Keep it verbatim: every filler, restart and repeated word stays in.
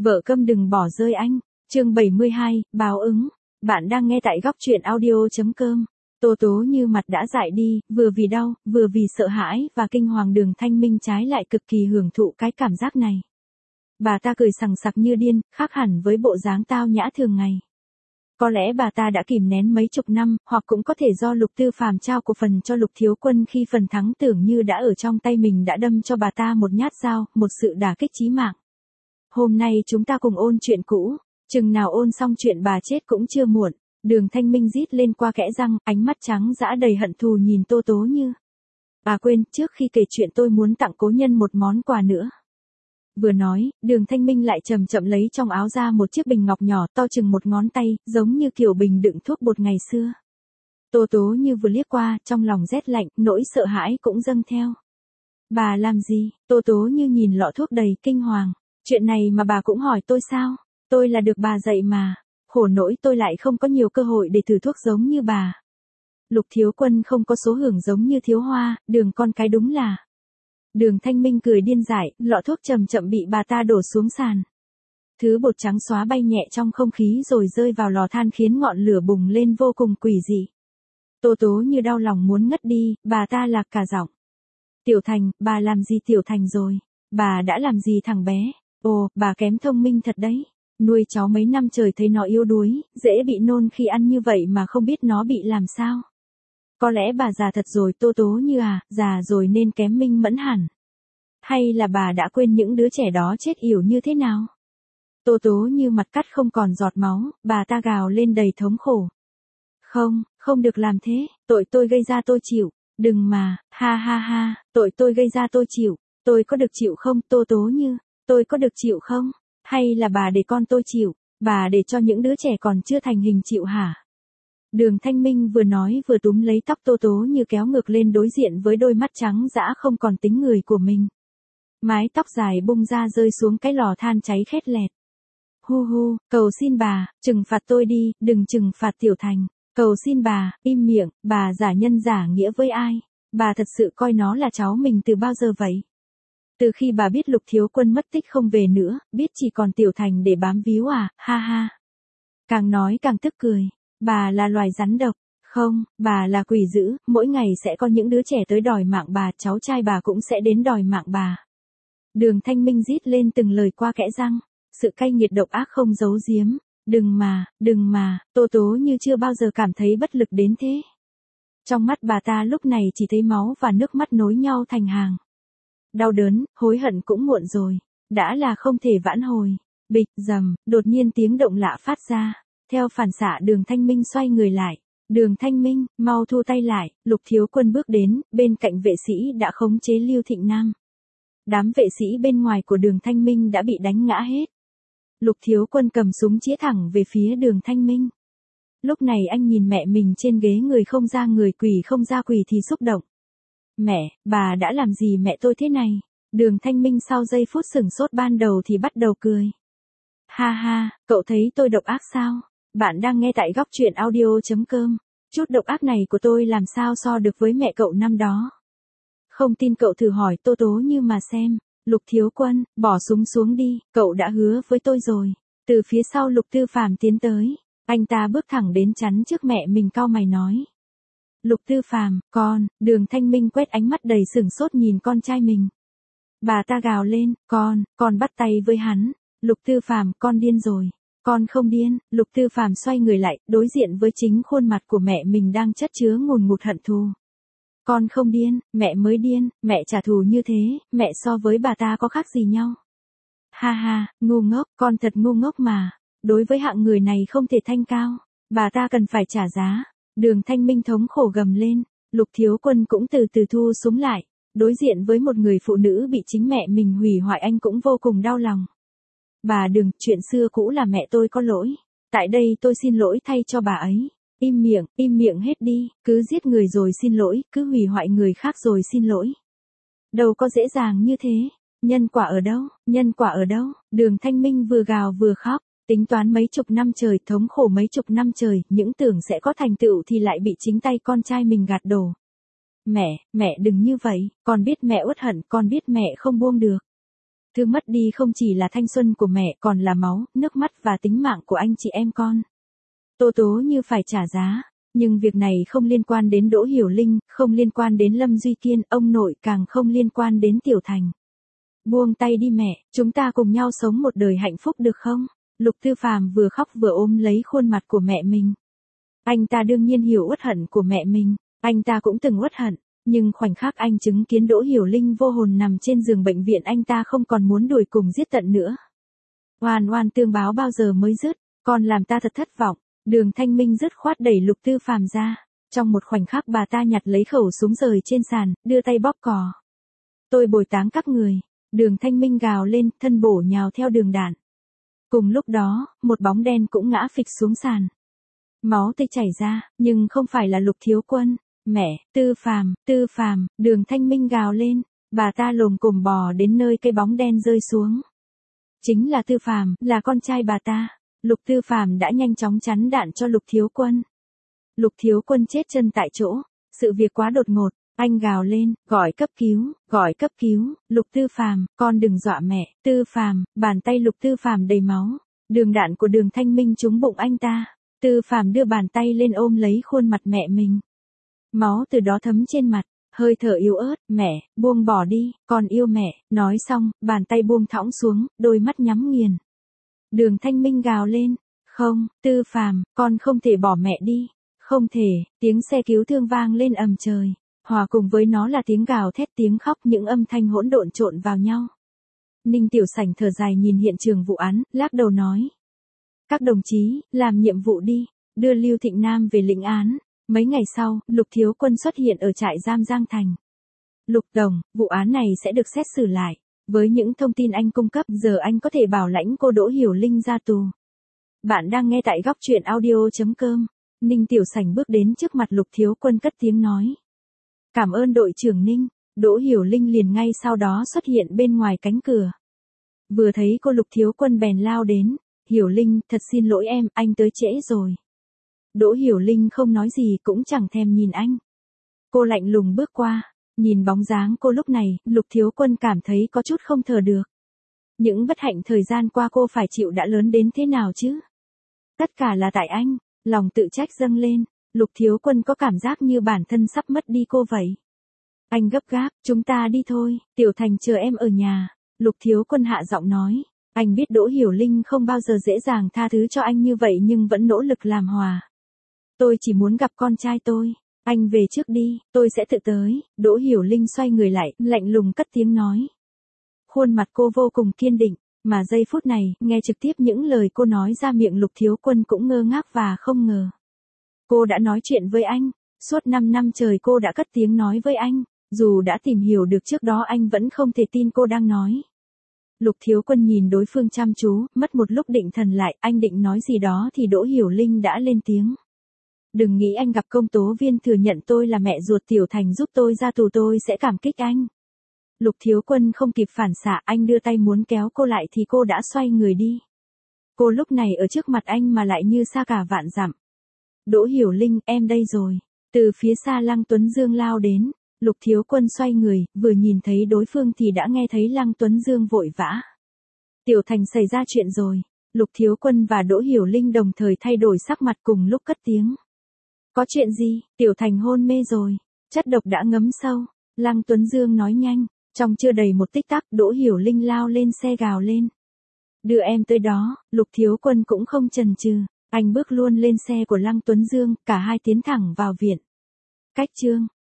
Vợ câm đừng bỏ rơi anh. Chương bảy mươi hai, báo ứng. Bạn đang nghe tại góc truyện audio chấm com. Tô Tố Như mặt đã dại đi, vừa vì đau, vừa vì sợ hãi và kinh hoàng. Đường Thanh Minh trái lại cực kỳ hưởng thụ cái cảm giác này. Bà ta cười sằng sặc như điên, khác hẳn với bộ dáng tao nhã thường ngày. Có lẽ bà ta đã kìm nén mấy chục năm, hoặc cũng có thể do Lục Tư Phàm trao cổ phần cho Lục Thiếu Quân khi phần thắng tưởng như đã ở trong tay mình đã đâm cho bà ta một nhát dao, một sự đả kích chí mạng. Hôm nay chúng ta cùng ôn chuyện cũ, chừng nào ôn xong chuyện bà chết cũng chưa muộn. Đường Thanh Minh rít lên qua kẽ răng, ánh mắt trắng dã đầy hận thù nhìn Tô Tố Như. Bà quên, trước khi kể chuyện tôi muốn tặng cố nhân một món quà nữa. Vừa nói, Đường Thanh Minh lại chậm chậm lấy trong áo ra một chiếc bình ngọc nhỏ to chừng một ngón tay, giống như kiểu bình đựng thuốc bột ngày xưa. Tô Tố Như vừa liếc qua, trong lòng rét lạnh, nỗi sợ hãi cũng dâng theo. Bà làm gì? Tô Tố Như nhìn lọ thuốc đầy kinh hoàng. Chuyện này mà bà cũng hỏi tôi sao? Tôi là được bà dạy mà. Khổ nỗi tôi lại không có nhiều cơ hội để thử thuốc giống như bà. Lục Thiếu Quân không có số hưởng giống như Thiếu Hoa, Đường con cái đúng là. Đường Thanh Minh cười điên dại, lọ thuốc chậm chậm bị bà ta đổ xuống sàn. Thứ bột trắng xóa bay nhẹ trong không khí rồi rơi vào lò than khiến ngọn lửa bùng lên vô cùng quỷ dị. Tô Tố Như đau lòng muốn ngất đi, bà ta lạc cả giọng. Tiểu Thành, bà làm gì Tiểu Thành rồi? Bà đã làm gì thằng bé? Ồ, bà kém thông minh thật đấy. Nuôi cháu mấy năm trời thấy nó yếu đuối, dễ bị nôn khi ăn như vậy mà không biết nó bị làm sao. Có lẽ bà già thật rồi Tô Tố Như à, già rồi nên kém minh mẫn hẳn. Hay là bà đã quên những đứa trẻ đó chết yểu như thế nào? Tô Tố Như mặt cắt không còn giọt máu, bà ta gào lên đầy thống khổ. Không, không được làm thế, tội tôi gây ra tôi chịu, đừng mà, ha ha ha, tội tôi gây ra tôi chịu, tôi có được chịu không Tô Tố Như, tôi có được chịu không? Hay là bà để con tôi chịu, bà để cho những đứa trẻ còn chưa thành hình chịu hả? Đường Thanh Minh vừa nói vừa túm lấy tóc Tô Tố Như kéo ngược lên đối diện với đôi mắt trắng dã không còn tính người của mình. Mái tóc dài bung ra rơi xuống cái lò than cháy khét lẹt. Hu hu, cầu xin bà, trừng phạt tôi đi, đừng trừng phạt Tiểu Thành. Cầu xin bà, im miệng, bà giả nhân giả nghĩa với ai? Bà thật sự coi nó là cháu mình từ bao giờ vậy? Từ khi bà biết Lục Thiếu Quân mất tích không về nữa, biết chỉ còn Tiểu Thành để bám víu à, ha ha. Càng nói càng tức cười. Bà là loài rắn độc. Không, bà là quỷ dữ, mỗi ngày sẽ có những đứa trẻ tới đòi mạng bà, cháu trai bà cũng sẽ đến đòi mạng bà. Đường Thanh Minh rít lên từng lời qua kẽ răng. Sự cay nghiệt độc ác không giấu giếm. Đừng mà, đừng mà, Tô Tố Như chưa bao giờ cảm thấy bất lực đến thế. Trong mắt bà ta lúc này chỉ thấy máu và nước mắt nối nhau thành hàng. Đau đớn, hối hận cũng muộn rồi. Đã là không thể vãn hồi. Bịch, rầm, đột nhiên tiếng động lạ phát ra. Theo phản xạ Đường Thanh Minh xoay người lại. Đường Thanh Minh, mau thu tay lại. Lục Thiếu Quân bước đến, bên cạnh vệ sĩ đã khống chế Lưu Thịnh Nam. Đám vệ sĩ bên ngoài của Đường Thanh Minh đã bị đánh ngã hết. Lục Thiếu Quân cầm súng chĩa thẳng về phía Đường Thanh Minh. Lúc này anh nhìn mẹ mình trên ghế người không ra người quỷ không ra quỷ thì xúc động. Mẹ, bà đã làm gì mẹ tôi thế này? Đường Thanh Minh sau giây phút sửng sốt ban đầu thì bắt đầu cười. Ha ha, cậu thấy tôi độc ác sao? Bạn đang nghe tại góc truyện audio chấm com. Chút độc ác này của tôi làm sao so được với mẹ cậu năm đó? Không tin cậu thử hỏi Tô Tố Như mà xem. Lục Thiếu Quân, bỏ súng xuống đi, cậu đã hứa với tôi rồi. Từ phía sau Lục Tư Phàm tiến tới. Anh ta bước thẳng đến chắn trước mẹ mình cau mày nói. Lục Tư Phàm, con, Đường Thanh Minh quét ánh mắt đầy sửng sốt nhìn con trai mình. Bà ta gào lên, con, con bắt tay với hắn. Lục Tư Phàm, con điên rồi. Con không điên. Lục Tư Phàm xoay người lại, đối diện với chính khuôn mặt của mẹ mình đang chất chứa ngùn ngụt hận thù. Con không điên, mẹ mới điên, mẹ trả thù như thế, mẹ so với bà ta có khác gì nhau. Ha ha, ngu ngốc, con thật ngu ngốc mà. Đối với hạng người này không thể thanh cao, bà ta cần phải trả giá. Đường Thanh Minh thống khổ gầm lên, Lục Thiếu Quân cũng từ từ thu súng lại. Đối diện với một người phụ nữ bị chính mẹ mình hủy hoại anh cũng vô cùng đau lòng. Bà đừng, chuyện xưa cũ là mẹ tôi có lỗi. Tại đây tôi xin lỗi thay cho bà ấy. Im miệng, im miệng hết đi, cứ giết người rồi xin lỗi, cứ hủy hoại người khác rồi xin lỗi. Đâu có dễ dàng như thế. Nhân quả ở đâu, nhân quả ở đâu? Đường Thanh Minh vừa gào vừa khóc. Tính toán mấy chục năm trời, thống khổ mấy chục năm trời, những tưởng sẽ có thành tựu thì lại bị chính tay con trai mình gạt đổ. Mẹ, mẹ đừng như vậy, con biết mẹ uất hận, con biết mẹ không buông được. Thứ mất đi không chỉ là thanh xuân của mẹ còn là máu, nước mắt và tính mạng của anh chị em con. Tô Tố Như phải trả giá, nhưng việc này không liên quan đến Đỗ Hiểu Linh, không liên quan đến Lâm Duy Kiên, ông nội càng không liên quan đến Tiểu Thành. Buông tay đi mẹ, chúng ta cùng nhau sống một đời hạnh phúc được không? Lục Tư Phàm vừa khóc vừa ôm lấy khuôn mặt của mẹ mình. Anh ta đương nhiên hiểu uất hận của mẹ mình, anh ta cũng từng uất hận, nhưng khoảnh khắc anh chứng kiến Đỗ Hiểu Linh vô hồn nằm trên giường bệnh viện anh ta không còn muốn đuổi cùng giết tận nữa. Oan oan tương báo bao giờ mới dứt, con làm ta thật thất vọng. Đường Thanh Minh dứt khoát đẩy Lục Tư Phàm ra, trong một khoảnh khắc bà ta nhặt lấy khẩu súng rời trên sàn, đưa tay bóp cò. Tôi bồi táng các người, Đường Thanh Minh gào lên, thân bổ nhào theo đường đạn. Cùng lúc đó, một bóng đen cũng ngã phịch xuống sàn. Máu tươi chảy ra, nhưng không phải là Lục Thiếu Quân. Mẹ, Tư Phàm, Tư Phàm, Đường Thanh Minh gào lên, bà ta lồm cồm bò đến nơi cây bóng đen rơi xuống. Chính là Tư Phàm, là con trai bà ta. Lục Tư Phàm đã nhanh chóng chắn đạn cho Lục Thiếu Quân. Lục Thiếu Quân chết chân tại chỗ, sự việc quá đột ngột, anh gào lên, gọi cấp cứu, gọi cấp cứu, Lục Tư Phàm, con đừng dọa mẹ, Tư Phàm, bàn tay Lục Tư Phàm đầy máu, đường đạn của Đường Thanh Minh trúng bụng anh ta, Tư Phàm đưa bàn tay lên ôm lấy khuôn mặt mẹ mình. Máu từ đó thấm trên mặt, hơi thở yếu ớt, mẹ, buông bỏ đi, con yêu mẹ, nói xong, bàn tay buông thõng xuống, đôi mắt nhắm nghiền. Đường Thanh Minh gào lên, không, Tư Phàm, con không thể bỏ mẹ đi, không thể, tiếng xe cứu thương vang lên ầm trời, hòa cùng với nó là tiếng gào thét tiếng khóc những âm thanh hỗn độn trộn vào nhau. Ninh Tiểu Sảnh thở dài nhìn hiện trường vụ án, lắc đầu nói. Các đồng chí, làm nhiệm vụ đi, đưa Lưu Thịnh Nam về lĩnh án. Mấy ngày sau, Lục Thiếu Quân xuất hiện ở trại giam Giang Thành. Lục Tổng, vụ án này sẽ được xét xử lại. Với những thông tin anh cung cấp giờ anh có thể bảo lãnh cô Đỗ Hiểu Linh ra tù. Bạn đang nghe tại góc truyện audio.com. Ninh Tiểu Sảnh bước đến trước mặt Lục Thiếu Quân cất tiếng nói. Cảm ơn đội trưởng Ninh. Đỗ Hiểu Linh liền ngay sau đó xuất hiện bên ngoài cánh cửa. Vừa thấy cô Lục Thiếu Quân bèn lao đến. Hiểu Linh, thật xin lỗi em, anh tới trễ rồi. Đỗ Hiểu Linh không nói gì cũng chẳng thèm nhìn anh. Cô lạnh lùng bước qua. Nhìn bóng dáng cô lúc này, Lục Thiếu Quân cảm thấy có chút không thở được. Những bất hạnh thời gian qua cô phải chịu đã lớn đến thế nào chứ? Tất cả là tại anh, lòng tự trách dâng lên, Lục Thiếu Quân có cảm giác như bản thân sắp mất đi cô vậy. Anh gấp gáp, chúng ta đi thôi, Tiểu Thành chờ em ở nhà, Lục Thiếu Quân hạ giọng nói. Anh biết Đỗ Hiểu Linh không bao giờ dễ dàng tha thứ cho anh như vậy nhưng vẫn nỗ lực làm hòa. Tôi chỉ muốn gặp con trai tôi. Anh về trước đi, tôi sẽ tự tới. Đỗ Hiểu Linh xoay người lại, lạnh lùng cất tiếng nói. Khuôn mặt cô vô cùng kiên định, mà giây phút này, nghe trực tiếp những lời cô nói ra miệng Lục Thiếu Quân cũng ngơ ngác và không ngờ. Cô đã nói chuyện với anh, suốt năm năm trời cô đã cất tiếng nói với anh, dù đã tìm hiểu được trước đó anh vẫn không thể tin cô đang nói. Lục Thiếu Quân nhìn đối phương chăm chú, mất một lúc định thần lại, anh định nói gì đó thì Đỗ Hiểu Linh đã lên tiếng. Đừng nghĩ anh gặp công tố viên thừa nhận tôi là mẹ ruột Tiểu Thành giúp tôi ra tù tôi sẽ cảm kích anh. Lục Thiếu Quân không kịp phản xạ, anh đưa tay muốn kéo cô lại thì cô đã xoay người đi. Cô lúc này ở trước mặt anh mà lại như xa cả vạn dặm. Đỗ Hiểu Linh, em đây rồi. Từ phía xa Lăng Tuấn Dương lao đến, Lục Thiếu Quân xoay người, vừa nhìn thấy đối phương thì đã nghe thấy Lăng Tuấn Dương vội vã. Tiểu Thành xảy ra chuyện rồi. Lục Thiếu Quân và Đỗ Hiểu Linh đồng thời thay đổi sắc mặt cùng lúc cất tiếng. Có chuyện gì? Tiểu Thành hôn mê rồi. Chất độc đã ngấm sâu. Lăng Tuấn Dương nói nhanh. Trong chưa đầy một tích tắc, Đỗ Hiểu Linh lao lên xe gào lên. Đưa em tới đó. Lục Thiếu Quân cũng không chần chừ. Anh bước luôn lên xe của Lăng Tuấn Dương, cả hai tiến thẳng vào viện. Cách chương.